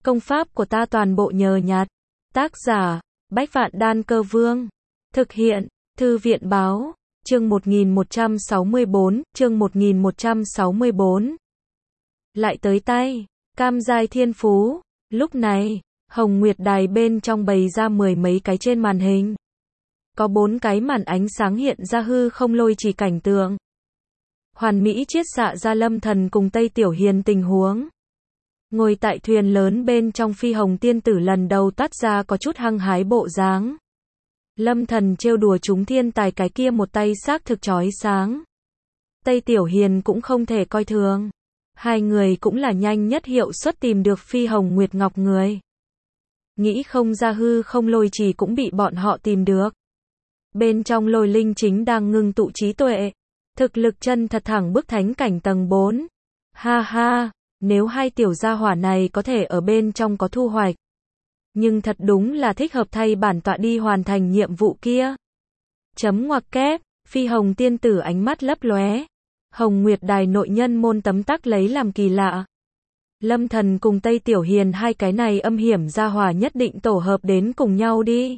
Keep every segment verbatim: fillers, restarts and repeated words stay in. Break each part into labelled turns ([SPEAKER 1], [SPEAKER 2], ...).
[SPEAKER 1] Công pháp của ta toàn bộ nhờ nhặt. Tác giả, Bách Vạn Đan Cơ Vương. Thực hiện, Thư viện Báo. Chương một nghìn một trăm sáu mươi bốn, chương một nghìn một trăm sáu mươi bốn. Lại tới tay, cam giai thiên phú. Lúc này, Hồng Nguyệt Đài bên trong bày ra mười mấy cái trên màn hình. Có bốn cái màn ánh sáng hiện ra hư không lôi chỉ cảnh tượng. Hoàn mỹ chiết xạ ra Lâm Thần cùng Tây Tiểu Hiền tình huống. Ngồi tại thuyền lớn bên trong Phi Hồng tiên tử lần đầu toát ra có chút hăng hái bộ dáng. Lâm Thần trêu đùa chúng thiên tài cái kia một tay xác thực chói sáng. Tây Tiểu Hiền cũng không thể coi thường. Hai người cũng là nhanh nhất hiệu suất tìm được Phi Hồng Nguyệt Ngọc người. Nghĩ không ra hư không lôi chỉ cũng bị bọn họ tìm được. Bên trong lôi linh chính đang ngưng tụ trí tuệ. Thực lực chân thật thẳng bức thánh cảnh tầng bốn. Ha ha, nếu hai tiểu gia hỏa này có thể ở bên trong có thu hoạch. Nhưng thật đúng là thích hợp thay bản tọa đi hoàn thành nhiệm vụ kia. Chấm ngoặc kép, Phi Hồng tiên tử ánh mắt lấp lóe. Hồng Nguyệt Đài nội nhân môn tấm tắc lấy làm kỳ lạ. Lâm Thần cùng Tây Tiểu Hiền hai cái này âm hiểm gia hỏa nhất định tổ hợp đến cùng nhau đi.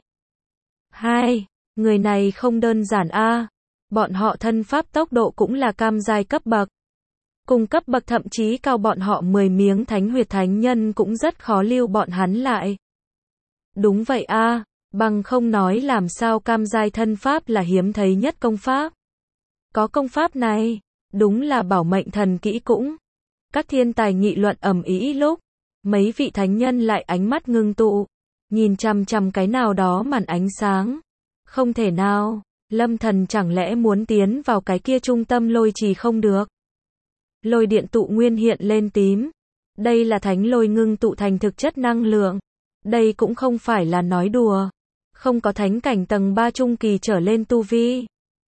[SPEAKER 1] Hai, người này không đơn giản a. À. Bọn họ thân pháp tốc độ cũng là cam giai cấp bậc. Cùng cấp bậc thậm chí cao bọn họ mười miếng thánh huyệt thánh nhân cũng rất khó lưu bọn hắn lại. Đúng vậy a, à, bằng không nói làm sao cam giai thân pháp là hiếm thấy nhất công pháp. Có công pháp này, đúng là bảo mệnh thần kỹ cũng. Các thiên tài nghị luận ầm ĩ lúc, mấy vị thánh nhân lại ánh mắt ngưng tụ, nhìn chằm chằm cái nào đó màn ánh sáng. Không thể nào, Lâm Thần chẳng lẽ muốn tiến vào cái kia trung tâm lôi trì không được. Lôi điện tụ nguyên hiện lên tím. Đây là thánh lôi ngưng tụ thành thực chất năng lượng. Đây cũng không phải là nói đùa. Không có thánh cảnh tầng ba trung kỳ trở lên tu vi.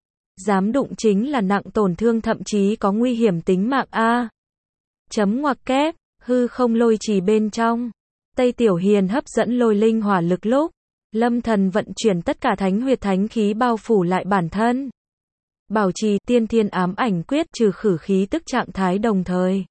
[SPEAKER 1] Dám đụng chính là nặng tổn thương thậm chí có nguy hiểm tính mạng a. Chấm ngoặc kép, hư không lôi trì bên trong. Tây Tiểu Hiền hấp dẫn lôi linh hỏa lực lúc. Lâm Thần vận chuyển tất cả thánh huyệt thánh khí bao phủ lại bản thân. Bảo trì tiên thiên ám ảnh quyết trừ khử khí tức trạng thái đồng thời.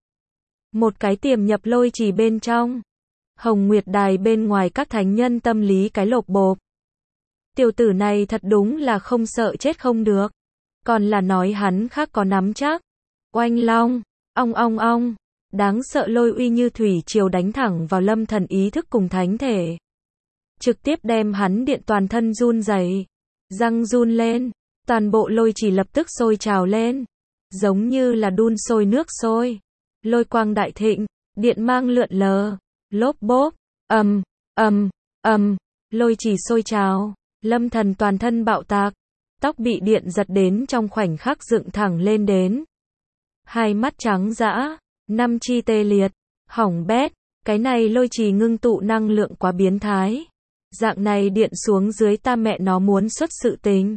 [SPEAKER 1] Một cái tiềm nhập lôi trì bên trong. Hồng Nguyệt Đài bên ngoài các thánh nhân tâm lý cái lộp bộp. Tiểu tử này thật đúng là không sợ chết không được. Còn là nói hắn khác có nắm chắc. Oanh long, ong ong ong. Đáng sợ lôi uy như thủy triều đánh thẳng vào Lâm Thần ý thức cùng thánh thể. Trực tiếp đem hắn điện toàn thân run rẩy, răng run lên. Toàn bộ lôi chỉ lập tức sôi trào lên. Giống như là đun sôi nước sôi. Lôi quang đại thịnh, điện mang lượn lờ. Lốp bốp, ầm, ầm, ầm. Lôi chỉ sôi trào. Lâm Thần toàn thân bạo tạc. Tóc bị điện giật đến trong khoảnh khắc dựng thẳng lên đến. Hai mắt trắng dã. Năm chi tê liệt. Hỏng bét. Cái này lôi trì ngưng tụ năng lượng quá biến thái. Dạng này điện xuống dưới ta mẹ nó muốn xuất sự tình.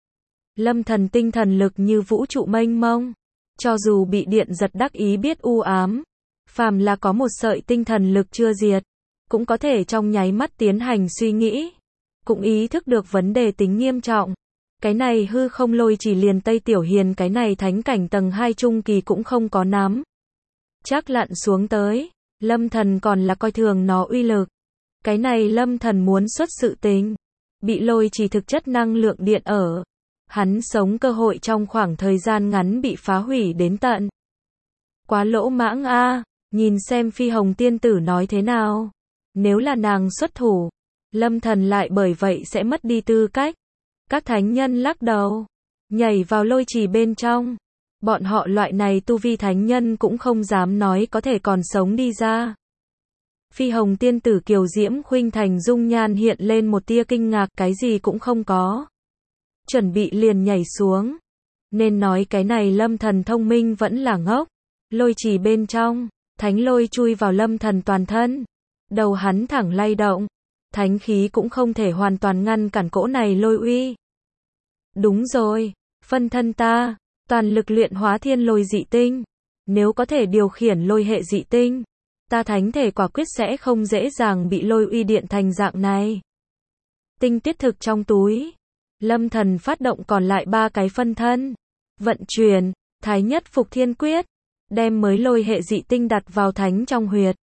[SPEAKER 1] Lâm Thần tinh thần lực như vũ trụ mênh mông. Cho dù bị điện giật đắc ý biết u ám. Phàm là có một sợi tinh thần lực chưa diệt. Cũng có thể trong nháy mắt tiến hành suy nghĩ. Cũng ý thức được vấn đề tính nghiêm trọng. Cái này hư không lôi chỉ liền Tây Tiểu Hiền cái này thánh cảnh tầng hai trung kỳ cũng không có nắm. Chắc lặn xuống tới. Lâm Thần còn là coi thường nó uy lực. Cái này Lâm Thần muốn xuất sự tình. Bị lôi chỉ thực chất năng lượng điện ở. Hắn sống cơ hội trong khoảng thời gian ngắn bị phá hủy đến tận. Quá lỗ mãng a, à, nhìn xem Phi Hồng tiên tử nói thế nào. Nếu là nàng xuất thủ, Lâm Thần lại bởi vậy sẽ mất đi tư cách. Các thánh nhân lắc đầu, nhảy vào lôi trì bên trong. Bọn họ loại này tu vi thánh nhân cũng không dám nói có thể còn sống đi ra. Phi Hồng tiên tử kiều diễm khuynh thành dung nhan hiện lên một tia kinh ngạc, cái gì cũng không có. Chuẩn bị liền nhảy xuống. Nên nói cái này Lâm Thần thông minh vẫn là ngốc. Lôi trì bên trong, thánh lôi chui vào Lâm Thần toàn thân. Đầu hắn thẳng lay động. Thánh khí cũng không thể hoàn toàn ngăn cản cỗ này lôi uy. Đúng rồi, phân thân ta, toàn lực luyện hóa thiên lôi dị tinh. Nếu có thể điều khiển lôi hệ dị tinh, ta thánh thể quả quyết sẽ không dễ dàng bị lôi uy điện thành dạng này. Tinh tiết thực trong túi. Lâm Thần phát động còn lại ba cái phân thân. Vận chuyển, Thái Nhất Phục Thiên Quyết. Đem mới lôi hệ dị tinh đặt vào thánh trong huyệt.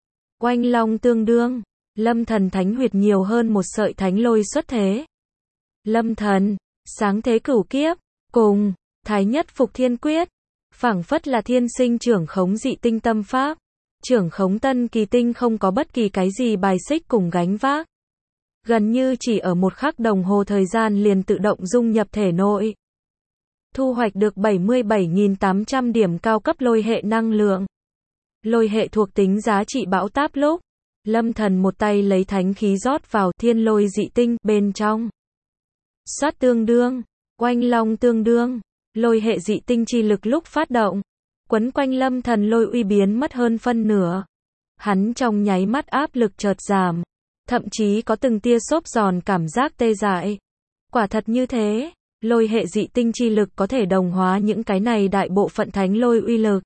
[SPEAKER 1] Oanh long tương đương, Lâm Thần thánh huyệt nhiều hơn một sợi thánh lôi xuất thế. Lâm Thần, sáng thế cửu kiếp, cùng, thái nhất phục thiên quyết, phảng phất là thiên sinh trưởng khống dị tinh tâm pháp, trưởng khống tân kỳ tinh không có bất kỳ cái gì bài xích cùng gánh vác. Gần như chỉ ở một khắc đồng hồ thời gian liền tự động dung nhập thể nội. Thu hoạch được bảy mươi bảy nghìn tám trăm điểm cao cấp lôi hệ năng lượng. Lôi hệ thuộc tính giá trị bão táp lúc, Lâm Thần một tay lấy thánh khí rót vào thiên lôi dị tinh bên trong. Xoát tương đương, oanh long tương đương, lôi hệ dị tinh chi lực lúc phát động, quấn quanh Lâm Thần lôi uy biến mất hơn phân nửa. Hắn trong nháy mắt áp lực chợt giảm, thậm chí có từng tia xốp giòn cảm giác tê dại. Quả thật như thế, lôi hệ dị tinh chi lực có thể đồng hóa những cái này đại bộ phận thánh lôi uy lực.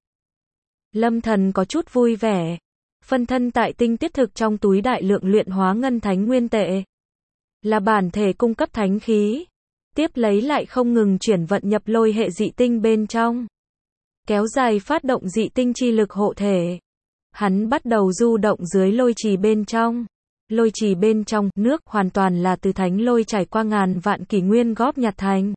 [SPEAKER 1] Lâm Thần có chút vui vẻ, phân thân tại tinh tiết thực trong túi đại lượng luyện hóa ngân thánh nguyên tệ. Là bản thể cung cấp thánh khí, tiếp lấy lại không ngừng chuyển vận nhập lôi hệ dị tinh bên trong. Kéo dài phát động dị tinh chi lực hộ thể. Hắn bắt đầu du động dưới lôi trì bên trong. Lôi trì bên trong, nước hoàn toàn là từ thánh lôi trải qua ngàn vạn kỷ nguyên góp nhặt thành.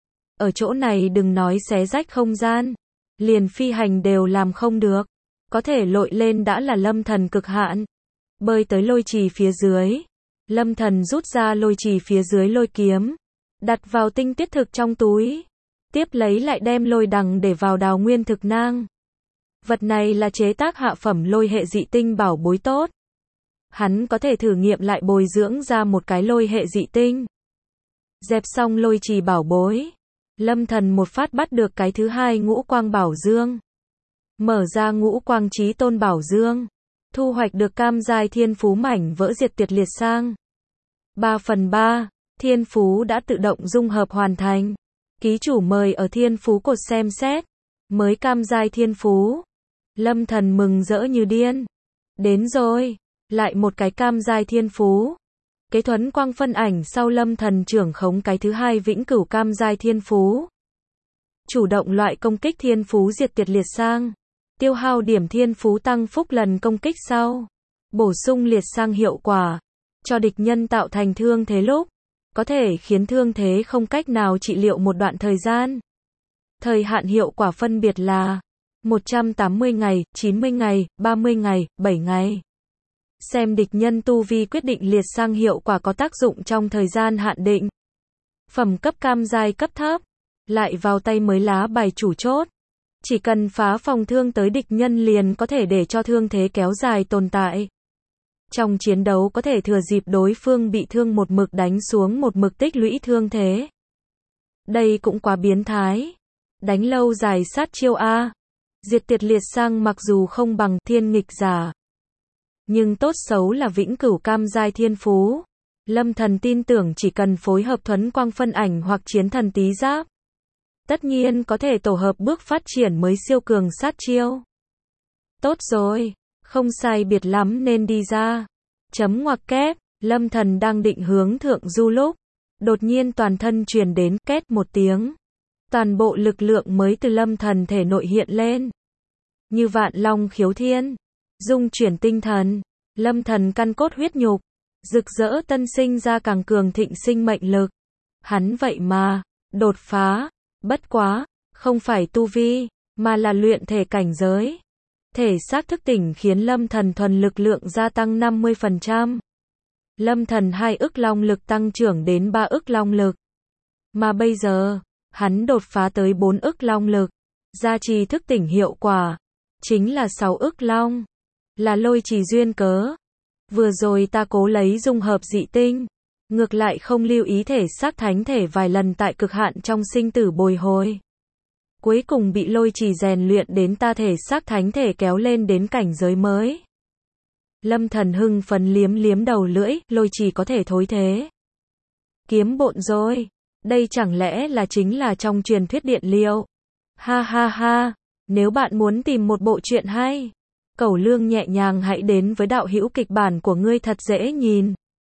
[SPEAKER 1] Ở chỗ này đừng nói xé rách không gian, liền phi hành đều làm không được. Có thể lội lên đã là Lâm Thần cực hạn. Bơi tới lôi trì phía dưới. Lâm Thần rút ra lôi trì phía dưới lôi kiếm, đặt vào tinh tiết thực trong túi. Tiếp lấy lại đem lôi đằng để vào đào nguyên thực nang. Vật này là chế tác hạ phẩm lôi hệ dị tinh bảo bối tốt. Hắn có thể thử nghiệm lại bồi dưỡng ra một cái lôi hệ dị tinh. Dẹp xong lôi trì bảo bối, Lâm Thần một phát bắt được cái thứ hai ngũ quang bảo dương. Mở ra ngũ quang chí tôn bảo dương, thu hoạch được cam giai thiên phú mảnh vỡ diệt tiệt liệt sang. ba phần ba, thiên phú đã tự động dung hợp hoàn thành. Ký chủ mời ở thiên phú cột xem xét. Mới cam giai thiên phú. Lâm Thần mừng rỡ như điên. Đến rồi, lại một cái cam giai thiên phú. Kế thuấn quang phân ảnh sau Lâm Thần trưởng khống cái thứ hai vĩnh cửu cam giai thiên phú. Chủ động loại công kích thiên phú diệt tiệt liệt sang. Tiêu hao điểm thiên phú tăng phúc lần công kích sau. Bổ sung liệt sang hiệu quả. Cho địch nhân tạo thành thương thế lúc. Có thể khiến thương thế không cách nào trị liệu một đoạn thời gian. Thời hạn hiệu quả phân biệt là một trăm tám mươi ngày, chín mươi ngày, ba mươi ngày, bảy ngày. Xem địch nhân tu vi quyết định liệt sang hiệu quả có tác dụng trong thời gian hạn định. Phẩm cấp cam giai cấp thấp, lại vào tay mới lá bài chủ chốt. Chỉ cần phá phòng thương tới địch nhân liền có thể để cho thương thế kéo dài tồn tại. Trong chiến đấu có thể thừa dịp đối phương bị thương một mực đánh xuống một mực tích lũy thương thế. Đây cũng quá biến thái. Đánh lâu dài sát chiêu A. Diệt tiệt liệt sang mặc dù không bằng thiên nghịch giả, nhưng tốt xấu là vĩnh cửu cam giai thiên phú. Lâm Thần tin tưởng chỉ cần phối hợp thuấn quang phân ảnh hoặc chiến thần tí giáp, tất nhiên có thể tổ hợp bước phát triển mới siêu cường sát chiêu. Tốt rồi, không sai biệt lắm nên đi ra. Chấm ngoặc kép, Lâm Thần đang định hướng thượng du lúc, đột nhiên toàn thân truyền đến két một tiếng. Toàn bộ lực lượng mới từ Lâm Thần thể nội hiện lên. Như vạn long khiếu thiên, dung chuyển tinh thần, Lâm Thần căn cốt huyết nhục, rực rỡ tân sinh ra càng cường thịnh sinh mệnh lực. Hắn vậy mà, đột phá, bất quá, không phải tu vi, mà là luyện thể cảnh giới. Thể xác thức tỉnh khiến Lâm Thần thuần lực lượng gia tăng năm mươi phần trăm. Lâm Thần hai ức long lực tăng trưởng đến ba ức long lực. Mà bây giờ, hắn đột phá tới bốn ức long lực. Gia trì thức tỉnh hiệu quả, chính là sáu ức long. Là lôi trì duyên cớ. Vừa rồi ta cố lấy dung hợp dị tinh. Ngược lại không lưu ý thể xác thánh thể vài lần tại cực hạn trong sinh tử bồi hồi. Cuối cùng bị lôi trì rèn luyện đến ta thể xác thánh thể kéo lên đến cảnh giới mới. Lâm Thần hưng phấn liếm liếm đầu lưỡi, lôi trì có thể thối thế. Kiếm bộn rồi. Đây chẳng lẽ là chính là trong truyền thuyết điện liệu. Ha ha ha, nếu bạn muốn tìm một bộ truyện hay, cẩu lương nhẹ nhàng hãy đến với đạo hữu kịch bản của ngươi thật dễ nhìn.